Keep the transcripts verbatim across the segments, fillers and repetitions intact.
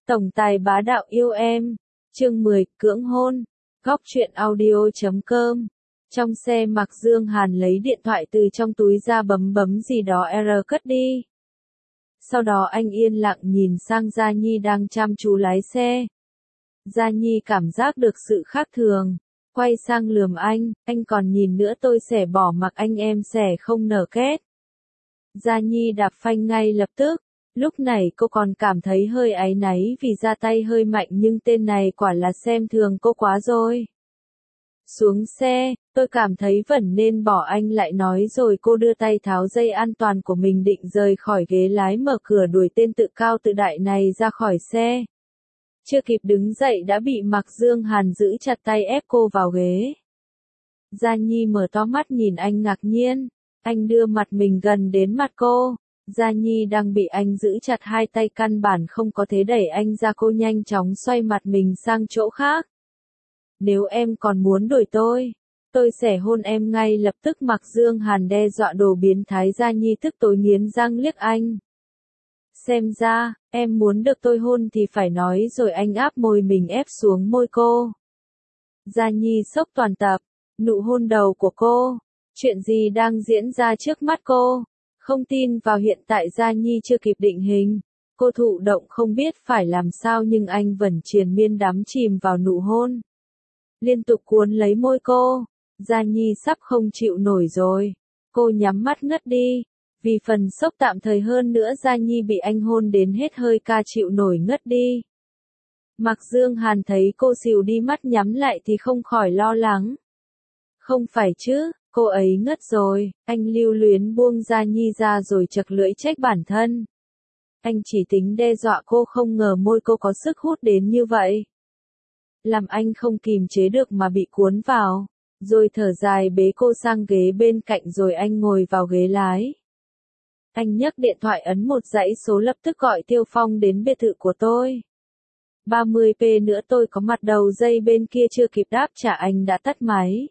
Tổng tài bá đạo yêu em. Chương mười, cưỡng hôn. Góc truyện audio chấm com. Trong xe Mạc Dương Hàn lấy điện thoại từ trong túi ra bấm bấm gì đó R cất đi. Sau đó anh yên lặng nhìn sang Gia Nhi đang chăm chú lái xe. Gia Nhi cảm giác được sự khác thường. Quay sang lườm anh, anh còn nhìn nữa tôi sẽ bỏ mặc anh em sẽ không nở kết. Gia Nhi đạp phanh ngay lập tức. Lúc này cô còn cảm thấy hơi áy náy vì ra tay hơi mạnh nhưng tên này quả là xem thường cô quá rồi. Xuống xe, tôi cảm thấy vẫn nên bỏ anh lại nói rồi cô đưa tay tháo dây an toàn của mình định rời khỏi ghế lái mở cửa đuổi tên tự cao tự đại này ra khỏi xe. Chưa kịp đứng dậy đã bị Mạc Dương Hàn giữ chặt tay ép cô vào ghế. Gia Nhi mở to mắt nhìn anh ngạc nhiên, anh đưa mặt mình gần đến mặt cô. Gia Nhi đang bị anh giữ chặt hai tay căn bản không có thế đẩy anh ra cô nhanh chóng xoay mặt mình sang chỗ khác. Nếu em còn muốn đuổi tôi, tôi sẽ hôn em ngay lập tức. Mạc Dương Hàn đe dọa đồ biến thái. Gia Nhi tức tối nghiến răng liếc anh. Xem ra, em muốn được tôi hôn thì phải nói rồi. Anh áp môi mình ép xuống môi cô. Gia Nhi sốc toàn tập, nụ hôn đầu của cô. Chuyện gì đang diễn ra trước mắt cô? Không tin vào hiện tại. Gia Nhi chưa kịp định hình. Cô thụ động không biết phải làm sao nhưng anh vẫn triền miên đắm chìm vào nụ hôn. Liên tục cuốn lấy môi cô. Gia Nhi sắp không chịu nổi rồi. Cô nhắm mắt ngất đi. Vì phần sốc tạm thời hơn nữa Gia Nhi bị anh hôn đến hết hơi ca chịu nổi ngất đi. Mạc Dương Hàn thấy cô xìu đi mắt nhắm lại thì không khỏi lo lắng. Không phải chứ, cô ấy ngất rồi. Anh lưu luyến buông Gia Nhi ra rồi chật lưỡi trách bản thân. Anh chỉ tính đe dọa cô không ngờ môi cô có sức hút đến như vậy. Làm anh không kìm chế được mà bị cuốn vào. Rồi thở dài bế cô sang ghế bên cạnh rồi anh ngồi vào ghế lái. Anh nhấc điện thoại ấn một dãy số lập tức gọi Tiêu Phong đến biệt thự của tôi. ba mươi phút nữa tôi có mặt. Đầu dây bên kia chưa kịp đáp trả anh đã tắt máy.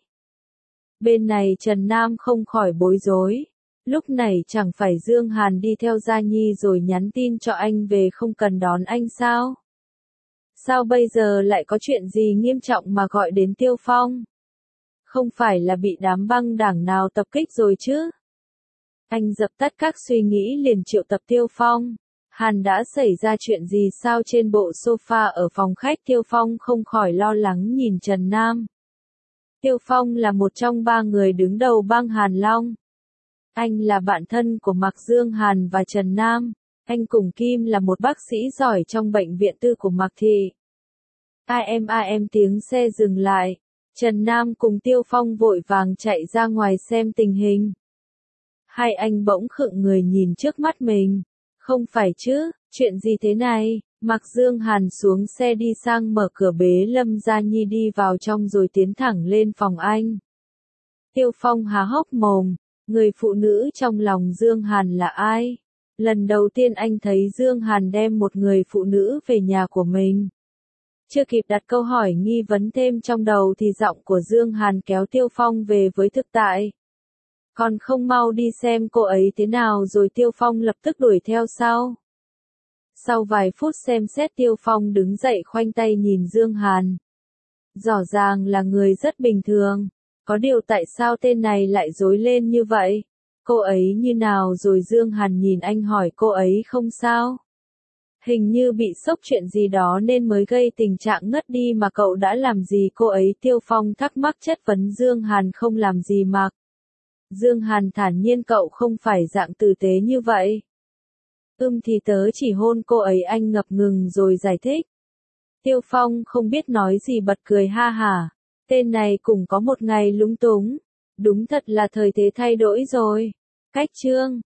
Bên này Trần Nam không khỏi bối rối. Lúc này chẳng phải Dương Hàn đi theo Gia Nhi rồi nhắn tin cho anh về không cần đón anh sao? Sao bây giờ lại có chuyện gì nghiêm trọng mà gọi đến Tiêu Phong? Không phải là bị đám băng đảng nào tập kích rồi chứ? Anh dập tắt các suy nghĩ liền triệu tập Tiêu Phong. Hàn đã xảy ra chuyện gì sao? Trên bộ sofa ở phòng khách Tiêu Phong không khỏi lo lắng nhìn Trần Nam. Tiêu Phong là một trong ba người đứng đầu bang Hàn Long. Anh là bạn thân của Mạc Dương Hàn và Trần Nam. Anh cùng Kim là một bác sĩ giỏi trong bệnh viện tư của Mạc Thị. A em a em tiếng xe dừng lại. Trần Nam cùng Tiêu Phong vội vàng chạy ra ngoài xem tình hình. Hai anh bỗng khựng người nhìn trước mắt mình. Không phải chứ, chuyện gì thế này? Mạc Dương Hàn xuống xe đi sang mở cửa bế Lâm Gia Nhi đi vào trong rồi tiến thẳng lên phòng anh. Tiêu Phong há hốc mồm, người phụ nữ trong lòng Dương Hàn là ai? Lần đầu tiên anh thấy Dương Hàn đem một người phụ nữ về nhà của mình. Chưa kịp đặt câu hỏi nghi vấn thêm trong đầu thì giọng của Dương Hàn kéo Tiêu Phong về với thực tại. Còn không mau đi xem cô ấy thế nào rồi. Tiêu Phong lập tức đuổi theo sau. Sau vài phút xem xét Tiêu Phong đứng dậy khoanh tay nhìn Dương Hàn. Rõ ràng là người rất bình thường. Có điều tại sao tên này lại rối lên như vậy? Cô ấy như nào rồi? Dương Hàn nhìn anh hỏi cô ấy không sao? Hình như bị sốc chuyện gì đó nên mới gây tình trạng ngất đi mà cậu đã làm gì cô ấy? Tiêu Phong thắc mắc chất vấn Dương Hàn. Không làm gì mà. Dương Hàn thản nhiên cậu không phải dạng tử tế như vậy. Ưm thì tớ chỉ hôn cô ấy. Anh ngập ngừng rồi giải thích. Tiêu Phong không biết nói gì bật cười ha hả. Tên này cũng có một ngày lúng túng. Đúng thật là thời thế thay đổi rồi. Cách chương